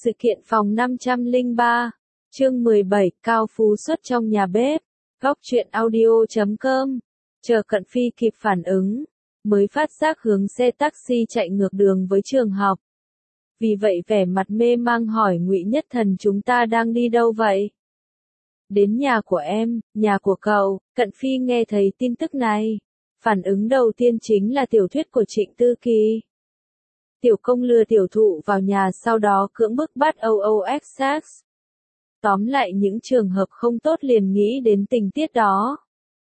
Sự kiện phòng 503, chương 17, Cao Phú xuất trong nhà bếp, góc truyện audio.com, chờ Cận Phi kịp phản ứng, mới phát giác hướng xe taxi chạy ngược đường với trường học. Vì vậy vẻ mặt mê mang hỏi Ngụy Nhất Thần chúng ta đang đi đâu vậy? Đến nhà của em, nhà của cậu. Cận Phi nghe thấy tin tức này. Phản ứng đầu tiên chính là tiểu thuyết của Trịnh Tư Kỳ. Tiểu công lừa tiểu thụ vào nhà sau đó cưỡng bức bắt OOX. Tóm lại những trường hợp không tốt liền nghĩ đến tình tiết đó.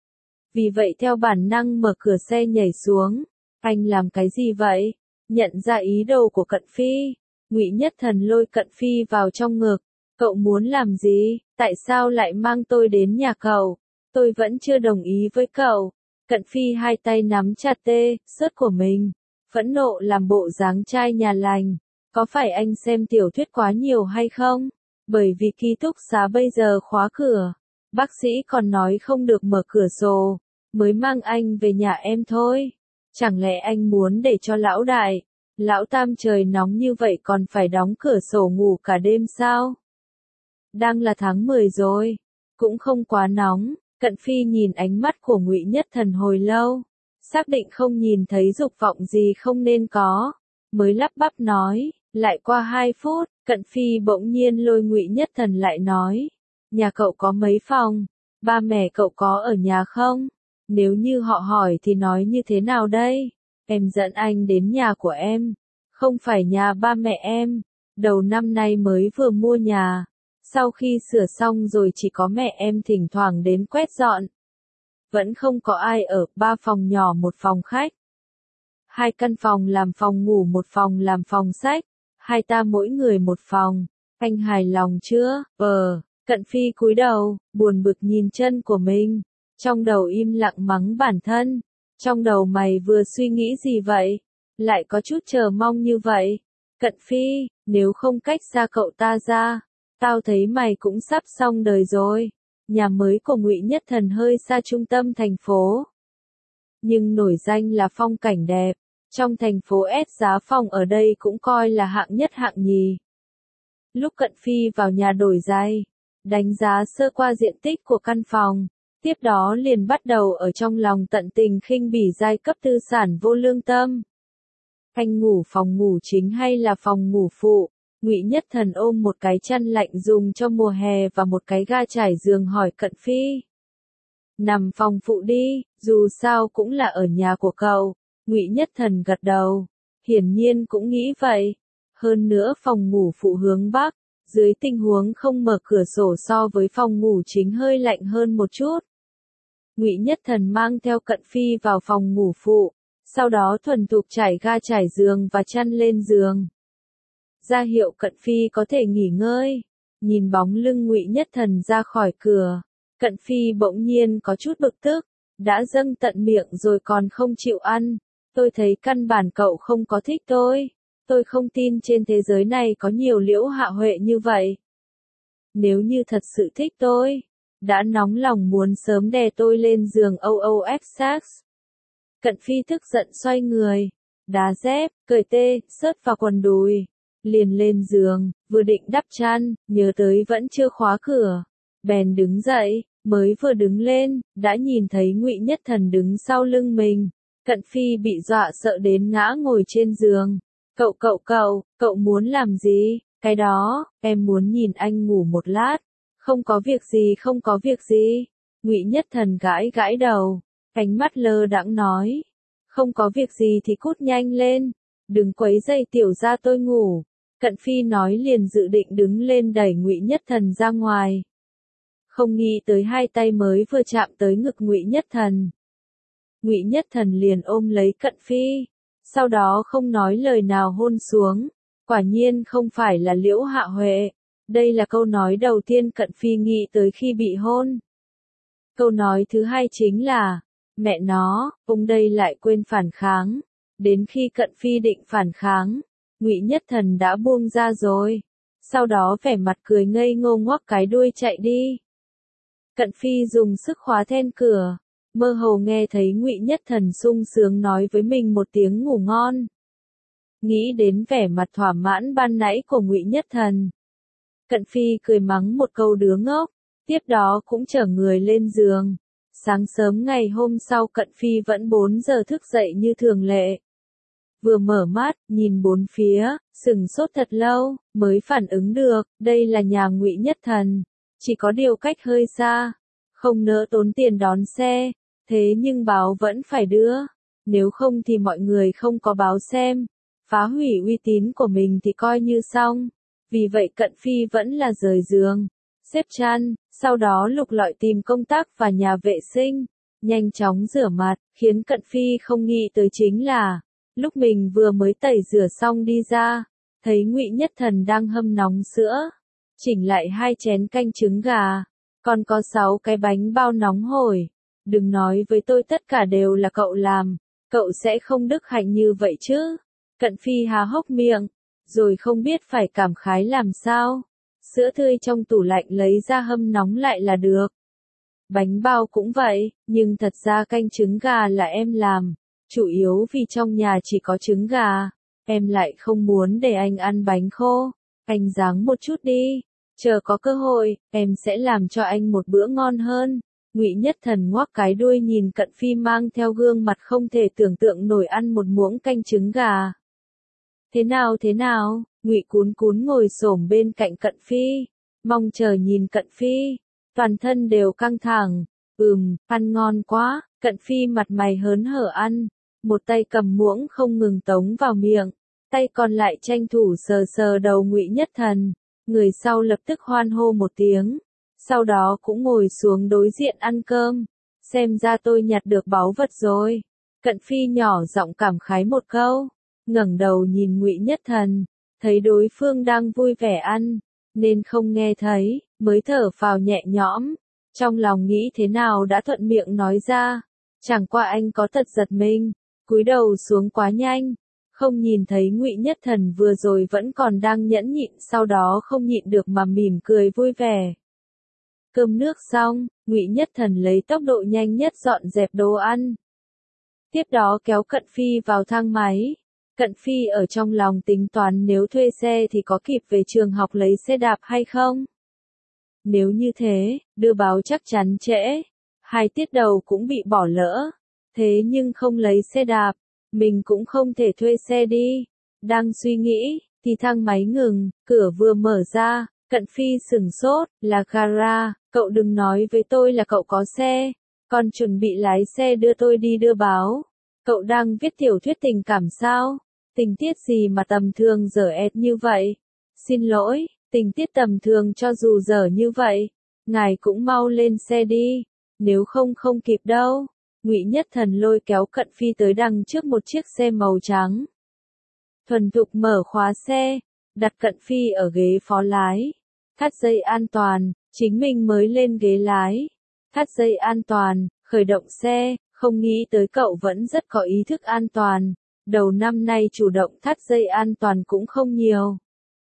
Vì vậy theo bản năng mở cửa xe nhảy xuống. Anh làm cái gì vậy? Nhận ra ý đồ của Cận Phi. Ngụy Nhất Thần lôi Cận Phi vào trong ngực. Cậu muốn làm gì? Tại sao lại mang tôi đến nhà cậu? Tôi vẫn chưa đồng ý với cậu. Cận Phi hai tay nắm chặt sớt của mình. Phẫn nộ làm bộ dáng trai nhà lành. Có phải anh xem tiểu thuyết quá nhiều hay không? Bởi vì ký túc xá bây giờ khóa cửa. Bác sĩ còn nói không được mở cửa sổ. Mới mang anh về nhà em thôi. Chẳng lẽ anh muốn để cho lão đại, lão tam trời nóng như vậy còn phải đóng cửa sổ ngủ cả đêm sao? Đang là tháng 10 rồi. Cũng không quá nóng. Cận Phi nhìn ánh mắt của Ngụy Nhất Thần hồi lâu. Xác định không nhìn thấy dục vọng gì không nên có. Mới lắp bắp nói. Lại qua 2 phút, Cận Phi bỗng nhiên lôi Ngụy Nhất Thần lại nói. Nhà cậu có mấy phòng? Ba mẹ cậu có ở nhà không? Nếu như họ hỏi thì nói như thế nào đây? Em dẫn anh đến nhà của em. Không phải nhà ba mẹ em. Đầu năm nay mới vừa mua nhà. Sau khi sửa xong rồi chỉ có mẹ em thỉnh thoảng đến quét dọn. Vẫn không có ai ở, 3 phòng nhỏ 1 phòng khách. 2 căn phòng làm phòng ngủ 1 phòng làm phòng sách. Hai ta mỗi người 1 phòng. Anh hài lòng chưa? Cận Phi cúi đầu, buồn bực nhìn chân của mình. Trong đầu im lặng mắng bản thân. Trong đầu mày vừa suy nghĩ gì vậy? Lại có chút chờ mong như vậy. Cận Phi, nếu không cách xa cậu ta ra, tao thấy mày cũng sắp xong đời rồi. Nhà mới của Ngụy Nhất Thần hơi xa trung tâm thành phố. Nhưng nổi danh là phong cảnh đẹp. Trong thành phố S giá phòng ở đây cũng coi là hạng nhất hạng nhì. Lúc Cận Phi vào nhà đổi giày, đánh giá sơ qua diện tích của căn phòng, tiếp đó liền bắt đầu ở trong lòng tận tình khinh bỉ giai cấp tư sản vô lương tâm. Anh ngủ phòng ngủ chính hay là phòng ngủ phụ? Ngụy Nhất Thần ôm một cái chăn lạnh dùng cho mùa hè và một cái ga trải giường hỏi Cận Phi. Nằm phòng phụ đi, dù sao cũng là ở nhà của cậu. Ngụy Nhất Thần gật đầu. Hiển nhiên cũng nghĩ vậy. Hơn nữa phòng ngủ phụ hướng bắc, dưới tình huống không mở cửa sổ so với phòng ngủ chính hơi lạnh hơn một chút. Ngụy Nhất Thần mang theo Cận Phi vào phòng ngủ phụ, sau đó thuần thục trải ga trải giường và chăn lên giường. Ra hiệu Cận Phi có thể nghỉ ngơi. Nhìn bóng lưng Ngụy Nhất Thần ra khỏi cửa, Cận Phi bỗng nhiên có chút bực tức, đã dâng tận miệng rồi còn không chịu ăn. Tôi thấy căn bản cậu không có thích tôi. Tôi không tin trên thế giới này có nhiều Liễu Hạ Huệ như vậy. Nếu như thật sự thích tôi, đã nóng lòng muốn sớm đè tôi lên giường OOX. Cận Phi tức giận xoay người, đá dép, cởi sớt vào quần đùi, liền lên giường, vừa định đắp chăn, nhớ tới vẫn chưa khóa cửa, bèn đứng dậy, mới vừa đứng lên, đã nhìn thấy Ngụy Nhất Thần đứng sau lưng mình. Cận Phi bị dọa sợ đến ngã ngồi trên giường. Cậu muốn làm gì? Cái đó, em muốn nhìn anh ngủ một lát. Không có việc gì. Ngụy Nhất Thần gãi gãi đầu, ánh mắt lơ đãng nói. Không có việc gì thì cút nhanh lên. Đừng quấy rầy tiểu gia tôi ngủ. Cận Phi nói liền dự định đứng lên đẩy Ngụy Nhất Thần ra ngoài. Không nghĩ tới hai tay mới vừa chạm tới ngực Ngụy Nhất Thần. Ngụy Nhất Thần liền ôm lấy Cận Phi, sau đó không nói lời nào hôn xuống. Quả nhiên không phải là Liễu Hạ Huệ. Đây là câu nói đầu tiên Cận Phi nghĩ tới khi bị hôn. Câu nói thứ hai chính là, mẹ nó, ông đây lại quên phản kháng. Đến khi Cận Phi định phản kháng, Ngụy Nhất Thần đã buông ra rồi. Sau đó vẻ mặt cười ngây ngô ngoắc cái đuôi chạy đi. Cận Phi dùng sức khóa then cửa. Mơ hồ nghe thấy Ngụy Nhất Thần sung sướng nói với mình một tiếng ngủ ngon. nghĩ đến vẻ mặt thỏa mãn ban nãy của Ngụy Nhất Thần. Cận Phi cười mắng một câu đứa ngốc, tiếp đó cũng chở người lên giường. Sáng sớm ngày hôm sau Cận Phi vẫn 4 giờ thức dậy như thường lệ. Vừa mở mắt, nhìn bốn phía, sửng sốt thật lâu, mới phản ứng được, đây là nhà Ngụy Nhất Thần. Chỉ có điều cách hơi xa, không nỡ tốn tiền đón xe, thế nhưng báo vẫn phải đưa. Nếu không thì mọi người không có báo xem, phá hủy uy tín của mình thì coi như xong. Vì vậy Cận Phi vẫn là rời giường, xếp chăn, sau đó lục lọi tìm công tắc và nhà vệ sinh, nhanh chóng rửa mặt, khiến Cận Phi không nghĩ tới chính là, lúc mình vừa mới tẩy rửa xong đi ra, thấy Ngụy Nhất Thần đang hâm nóng sữa, chỉnh lại 2 chén canh trứng gà, còn có 6 cái bánh bao nóng hổi. Đừng nói với tôi tất cả đều là cậu làm, cậu sẽ không đức hạnh như vậy chứ. Cận Phi há hốc miệng, rồi không biết phải cảm khái làm sao. Sữa tươi trong tủ lạnh lấy ra hâm nóng lại là được. Bánh bao cũng vậy, nhưng thật ra canh trứng gà là em làm, chủ yếu vì trong nhà chỉ có trứng gà, em lại không muốn để anh ăn bánh khô. Anh ráng một chút đi, chờ có cơ hội, em sẽ làm cho anh một bữa ngon hơn. Ngụy Nhất Thần ngoác cái đuôi nhìn Cận Phi mang theo gương mặt không thể tưởng tượng nổi ăn một muỗng canh trứng gà. Thế nào, Ngụy Cún Cún ngồi xổm bên cạnh Cận Phi, mong chờ nhìn Cận Phi, toàn thân đều căng thẳng. Ăn ngon quá. Cận Phi mặt mày hớn hở ăn, một tay cầm muỗng không ngừng tống vào miệng, tay còn lại tranh thủ sờ sờ đầu Ngụy Nhất Thần. Người sau lập tức hoan hô một tiếng, sau đó cũng ngồi xuống đối diện ăn cơm. Xem ra tôi nhặt được báu vật rồi. Cận Phi nhỏ giọng cảm khái một câu, ngẩng đầu nhìn Ngụy Nhất Thần, thấy đối phương đang vui vẻ ăn, nên không nghe thấy, mới thở phào nhẹ nhõm. Trong lòng nghĩ thế nào đã thuận miệng nói ra, chẳng qua anh có tật giật mình, cúi đầu xuống quá nhanh, không nhìn thấy Ngụy Nhất Thần vừa rồi vẫn còn đang nhẫn nhịn, sau đó không nhịn được mà mỉm cười vui vẻ. Cơm nước xong, Ngụy Nhất Thần lấy tốc độ nhanh nhất dọn dẹp đồ ăn. Tiếp đó kéo Cận Phi vào thang máy. Cận Phi ở trong lòng tính toán nếu thuê xe thì có kịp về trường học lấy xe đạp hay không? Nếu như thế, đưa báo chắc chắn trễ. 2 tiết đầu cũng bị bỏ lỡ. Thế nhưng không lấy xe đạp, mình cũng không thể thuê xe đi. Đang suy nghĩ, thì thang máy ngừng, cửa vừa mở ra, Cận Phi sửng sốt, là gara, cậu đừng nói với tôi là cậu có xe, còn chuẩn bị lái xe đưa tôi đi đưa báo. Cậu đang viết tiểu thuyết tình cảm sao? Tình tiết gì mà tầm thường dở ẹt như vậy? Xin lỗi, tình tiết tầm thường cho dù dở như vậy, ngài cũng mau lên xe đi, nếu không không kịp đâu. Ngụy Nhất Thần lôi kéo Cận Phi tới đằng trước một chiếc xe màu trắng. Thuần thục mở khóa xe, đặt Cận Phi ở ghế phó lái, thắt dây an toàn, chính mình mới lên ghế lái. Thắt dây an toàn, khởi động xe, không nghĩ tới cậu vẫn rất có ý thức an toàn. Đầu năm nay chủ động thắt dây an toàn cũng không nhiều.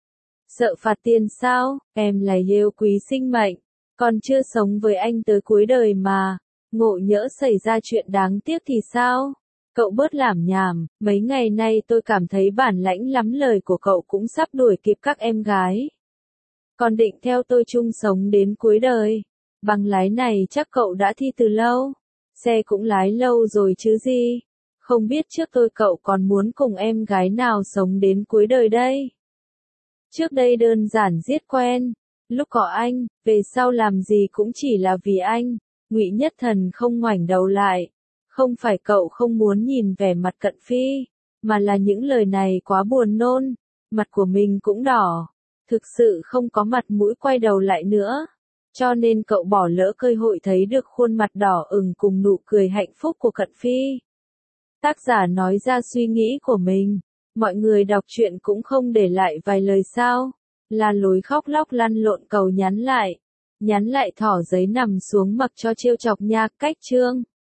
Sợ phạt tiền sao? Em là yêu quý sinh mệnh, còn chưa sống với anh tới cuối đời mà. Ngộ nhỡ xảy ra chuyện đáng tiếc thì sao? Cậu bớt lảm nhảm, mấy ngày nay tôi cảm thấy bản lãnh lắm, lời của cậu cũng sắp đuổi kịp các em gái. Còn định theo tôi chung sống đến cuối đời. Bằng lái này chắc cậu đã thi từ lâu. Xe cũng lái lâu rồi chứ gì. Không biết trước tôi cậu còn muốn cùng em gái nào sống đến cuối đời đây. Trước đây đơn giản giết quen, lúc có anh, về sau làm gì cũng chỉ là vì anh. Ngụy Nhất Thần không ngoảnh đầu lại. Không phải cậu không muốn nhìn vẻ mặt Cận Phi, mà là những lời này quá buồn nôn, mặt của mình cũng đỏ, thực sự không có mặt mũi quay đầu lại nữa. Cho nên cậu bỏ lỡ cơ hội thấy được khuôn mặt đỏ ửng cùng nụ cười hạnh phúc của Cận Phi. Tác giả nói ra suy nghĩ của mình, mọi người đọc truyện cũng không để lại vài lời sao, là lối khóc lóc lăn lộn cầu nhắn lại thỏ giấy nằm xuống mặc cho trêu chọc nha. Cách chương